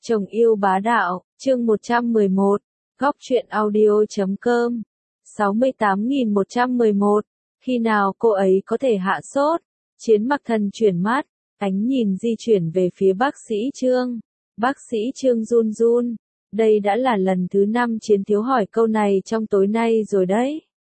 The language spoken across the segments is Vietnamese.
Chồng yêu bá đạo, chương 111, góc truyện audio.com, 68.111, khi nào cô ấy có thể hạ sốt? Chiến Mặc Thần chuyển mắt, ánh nhìn di chuyển về phía bác sĩ Trương. Bác sĩ Trương run run, đây đã là lần thứ 5 Chiến thiếu hỏi câu này trong tối nay rồi đấy.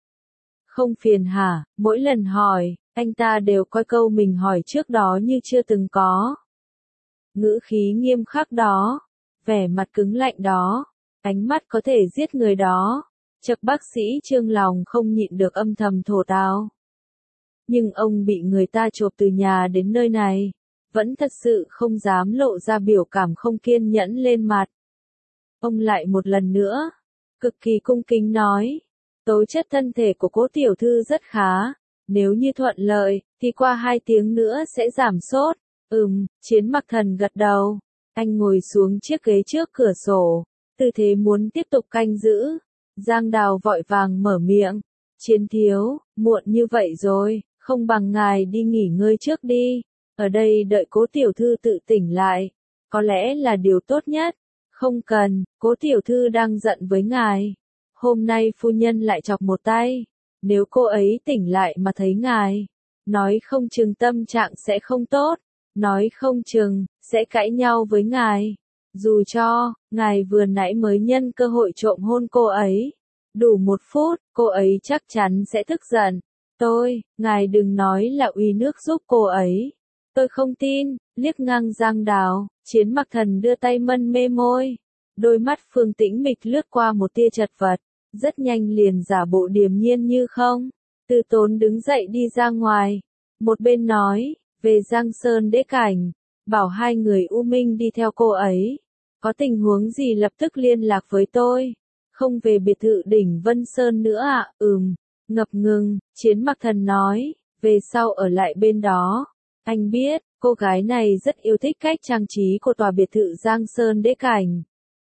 Không phiền hả? Mỗi lần hỏi, anh ta đều coi câu mình hỏi trước đó như chưa từng có. Ngữ khí nghiêm khắc đó, vẻ mặt cứng lạnh đó, ánh mắt có thể giết người đó, chợt bác sĩ Trương lòng không nhịn được âm thầm thổ tào. Nhưng ông bị người ta chộp từ nhà đến nơi này, vẫn thật sự không dám lộ ra biểu cảm không kiên nhẫn lên mặt. Ông lại một lần nữa, cực kỳ cung kính nói, tố chất thân thể của cố tiểu thư rất khá, nếu như thuận lợi, thì qua 2 tiếng nữa sẽ giảm sốt. Chiến Mặc Thần gật đầu, anh ngồi xuống chiếc ghế trước cửa sổ, tư thế muốn tiếp tục canh giữ. Giang Đào vội vàng mở miệng, Chiến thiếu, muộn như vậy rồi, không bằng ngài đi nghỉ ngơi trước đi, ở đây đợi cố tiểu thư tự tỉnh lại, có lẽ là điều tốt nhất. Không cần, cố tiểu thư đang giận với ngài, hôm nay phu nhân lại chọc một tay, nếu cô ấy tỉnh lại mà thấy ngài, nói không chừng tâm trạng sẽ không tốt. Nói không chừng, sẽ cãi nhau với ngài. Dù cho, ngài vừa nãy mới nhân cơ hội trộm hôn cô ấy. Đủ 1 phút, cô ấy chắc chắn sẽ tức giận. Ngài đừng nói là uy nước giúp cô ấy. Tôi không tin, liếc ngang Giang Đào, Chiến Mặc Thần đưa tay mân mê môi. Đôi mắt Phương Tĩnh Mịch lướt qua một tia chật vật, rất nhanh liền giả bộ điềm nhiên như không. Từ Tốn đứng dậy đi ra ngoài. Một bên nói, về Giang Sơn Đế Cảnh, bảo 2 người U Minh đi theo cô ấy. Có tình huống gì lập tức liên lạc với tôi. Không về biệt thự đỉnh Vân Sơn nữa ạ. Ngập ngừng, Chiến Mặc Thần nói, về sau ở lại bên đó. Anh biết, cô gái này rất yêu thích cách trang trí của tòa biệt thự Giang Sơn Đế Cảnh.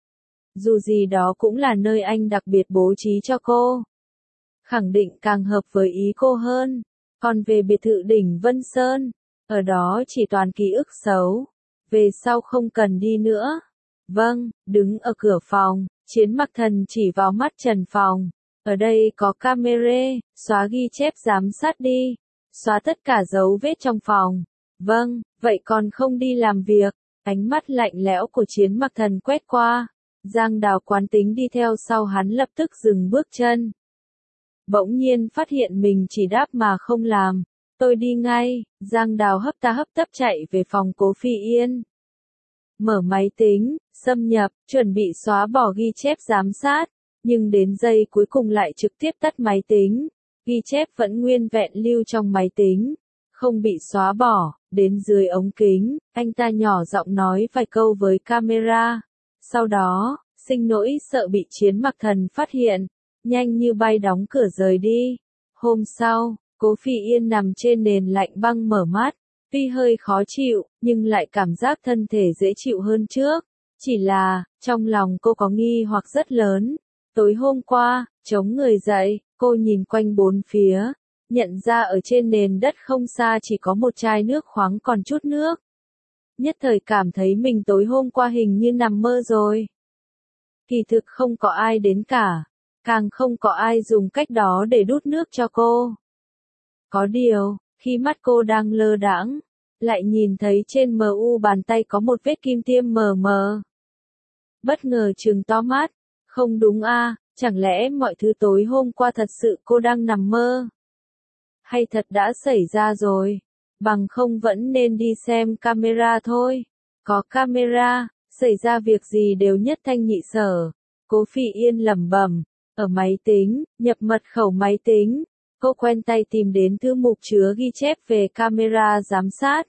Dù gì đó cũng là nơi anh đặc biệt bố trí cho cô. Khẳng định càng hợp với ý cô hơn. Còn về biệt thự đỉnh Vân Sơn, ở đó chỉ toàn ký ức xấu. Về sau không cần đi nữa. Vâng, đứng ở cửa phòng, Chiến Mặc Thần chỉ vào mắt trần phòng. Ở đây có camera, xóa ghi chép giám sát đi. Xóa tất cả dấu vết trong phòng. Vâng, vậy còn không đi làm việc. Ánh mắt lạnh lẽo của Chiến Mặc Thần quét qua. Giang Đào quán tính đi theo sau hắn lập tức dừng bước chân. Bỗng nhiên phát hiện mình chỉ đáp mà không làm. Tôi đi ngay, Giang Đào hấp ta hấp tấp chạy về phòng Cố Phi Yên. Mở máy tính, xâm nhập, chuẩn bị xóa bỏ ghi chép giám sát, nhưng đến giây cuối cùng lại trực tiếp tắt máy tính. Ghi chép vẫn nguyên vẹn lưu trong máy tính, không bị xóa bỏ. Đến dưới ống kính, anh ta nhỏ giọng nói vài câu với camera. Sau đó, sinh nỗi sợ bị Chiến Mặc Thần phát hiện, nhanh như bay đóng cửa rời đi. Hôm sau, Cố Phi Yên nằm trên nền lạnh băng mở mắt, tuy hơi khó chịu, nhưng lại cảm giác thân thể dễ chịu hơn trước. Chỉ là, trong lòng cô có nghi hoặc rất lớn. Tối hôm qua, chống người dậy, cô nhìn quanh bốn phía, nhận ra ở trên nền đất không xa chỉ có một chai nước khoáng còn chút nước. Nhất thời cảm thấy mình tối hôm qua hình như nằm mơ rồi. Kỳ thực không có ai đến cả, càng không có ai dùng cách đó để đút nước cho cô. Có điều, khi mắt cô đang lơ đãng, lại nhìn thấy trên mu bàn tay có một vết kim tiêm mờ mờ. Bất ngờ trừng to mắt, không đúng a, chẳng lẽ mọi thứ tối hôm qua thật sự cô đang nằm mơ? Hay thật đã xảy ra rồi, bằng không vẫn nên đi xem camera thôi. Có camera, xảy ra việc gì đều nhất thanh nhị sở. Cố Phi Yên lẩm bẩm, ở máy tính, nhập mật khẩu máy tính. Cô quen tay tìm đến thư mục chứa ghi chép về camera giám sát.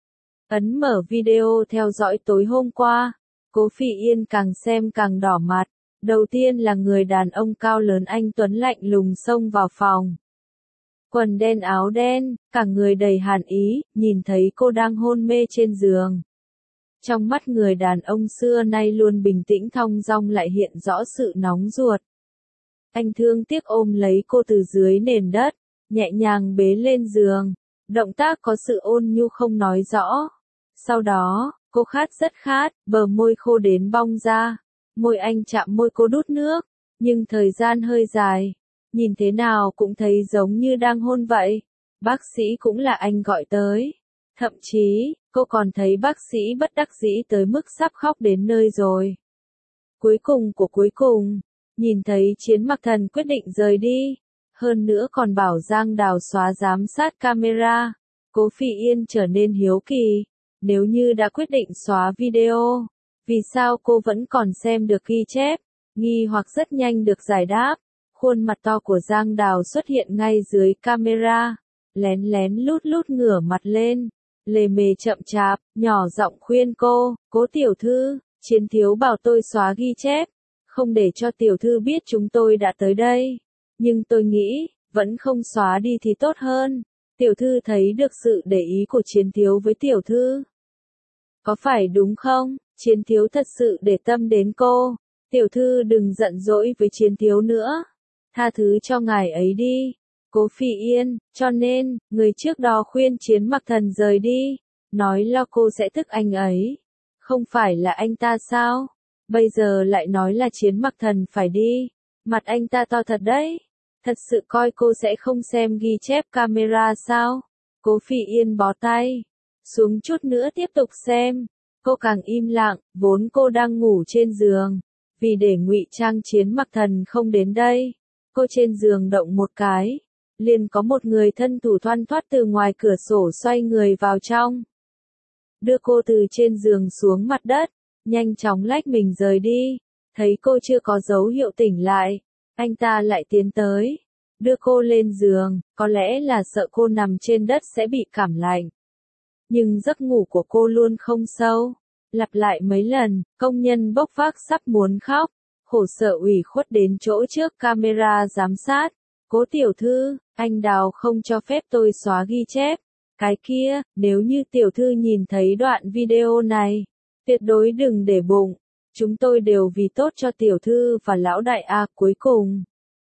Ấn mở video theo dõi tối hôm qua. Cố Phi Yên càng xem càng đỏ mặt. Đầu tiên là người đàn ông cao lớn anh tuấn lạnh lùng xông vào phòng. Quần đen áo đen, cả người đầy hàn ý, nhìn thấy cô đang hôn mê trên giường. Trong mắt người đàn ông xưa nay luôn bình tĩnh thong dong lại hiện rõ sự nóng ruột. Anh thương tiếc ôm lấy cô từ dưới nền đất, nhẹ nhàng bế lên giường. Động tác có sự ôn nhu không nói rõ. Sau đó, Cô khát rất khát, bờ môi khô đến bong ra. Môi anh chạm môi cô đút nước, nhưng thời gian hơi dài. Nhìn thế nào cũng thấy giống như đang hôn vậy. Bác sĩ cũng là anh gọi tới. Thậm chí, cô còn thấy bác sĩ bất đắc dĩ tới mức sắp khóc đến nơi rồi. Cuối cùng của cuối cùng, nhìn thấy Chiến Mặc Thần quyết định rời đi. Hơn nữa còn bảo Giang Đào xóa giám sát camera. Cố Phỉ Yên trở nên hiếu kỳ. Nếu như đã quyết định xóa video, vì sao cô vẫn còn xem được ghi chép? Nghi hoặc rất nhanh được giải đáp. Khuôn mặt to của Giang Đào xuất hiện ngay dưới camera. Lén lén lút lút ngửa mặt lên. Lề mề chậm chạp, nhỏ giọng khuyên cô, Cố tiểu thư, Chiến thiếu bảo tôi xóa ghi chép. Không để cho tiểu thư biết chúng tôi đã tới đây. Nhưng tôi nghĩ, vẫn không xóa đi thì tốt hơn. Tiểu thư thấy được sự để ý của Chiến thiếu với tiểu thư. Có phải đúng không? Chiến thiếu thật sự để tâm đến cô. Tiểu thư đừng giận dỗi với Chiến thiếu nữa. Tha thứ cho ngài ấy đi. Cố Phỉ Yên, cho nên, người trước đó khuyên Chiến Mặc Thần rời đi. Nói lo cô sẽ thức anh ấy. Không phải là anh ta sao? Bây giờ lại nói là Chiến Mặc Thần phải đi. Mặt anh ta to thật đấy. Thật sự coi cô sẽ không xem ghi chép camera sao? Cố Phỉ Yên bó tay. Xuống chút nữa tiếp tục xem. Cô càng im lặng, vốn cô đang ngủ trên giường. Vì để ngụy trang Chiến Mặc Thần không đến đây. Cô trên giường động một cái. Liền có một người thân thủ thoăn thoắt từ ngoài cửa sổ xoay người vào trong. Đưa cô từ trên giường xuống mặt đất. Nhanh chóng lách mình rời đi. Thấy cô chưa có dấu hiệu tỉnh lại. Anh ta lại tiến tới. Đưa cô lên giường. Có lẽ là sợ cô nằm trên đất sẽ bị cảm lạnh. Nhưng giấc ngủ của cô luôn không sâu. Lặp lại mấy lần, công nhân bốc vác sắp muốn khóc. Khổ sở ủy khuất đến chỗ trước camera giám sát. Cố tiểu thư, anh Đào không cho phép tôi xóa ghi chép. Cái kia, nếu như tiểu thư nhìn thấy đoạn video này, tuyệt đối đừng để bụng. Chúng tôi đều vì tốt cho tiểu thư và lão đại cuối cùng.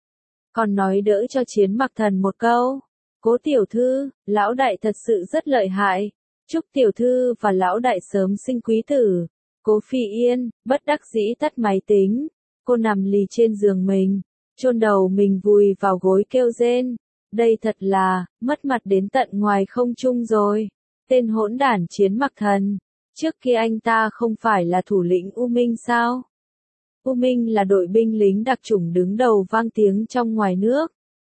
Còn nói đỡ cho Chiến Mặc Thần một câu. Cố tiểu thư, lão đại thật sự rất lợi hại. Chúc tiểu thư và lão đại sớm sinh quý tử. Cố Phỉ Yên, bất đắc dĩ tắt máy tính. Cô nằm lì trên giường mình, chôn đầu mình vùi vào gối kêu rên. Đây thật là, mất mặt đến tận ngoài không trung rồi. Tên hỗn đản Chiến Mặc Thần. Trước kia anh ta không phải là thủ lĩnh U Minh sao? U Minh là đội binh lính đặc chủng đứng đầu vang tiếng trong ngoài nước.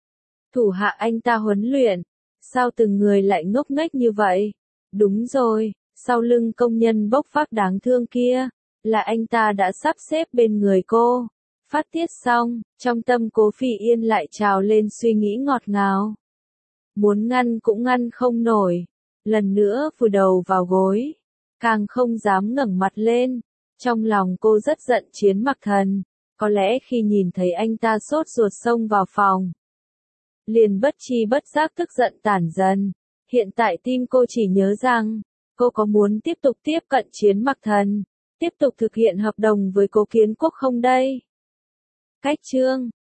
Thủ hạ anh ta huấn luyện. Sao từng người lại ngốc nghếch như vậy? Đúng rồi, sau lưng công nhân bốc vác đáng thương kia, là anh ta đã sắp xếp bên người cô. Phát tiết xong, trong tâm Cố Phỉ Yên lại trào lên suy nghĩ ngọt ngào. Muốn ngăn cũng ngăn không nổi. Lần nữa vùi đầu vào gối. Càng không dám ngẩng mặt lên. Trong lòng cô rất giận Chiến Mặc Thần. Có lẽ khi nhìn thấy anh ta sốt ruột xông vào phòng, liền bất chi bất giác tức giận tản dần. Hiện tại tim cô chỉ nhớ rằng, cô có muốn tiếp tục tiếp cận Chiến Mặc Thần, tiếp tục thực hiện hợp đồng với Cố Kiến Quốc không đây? Cách chương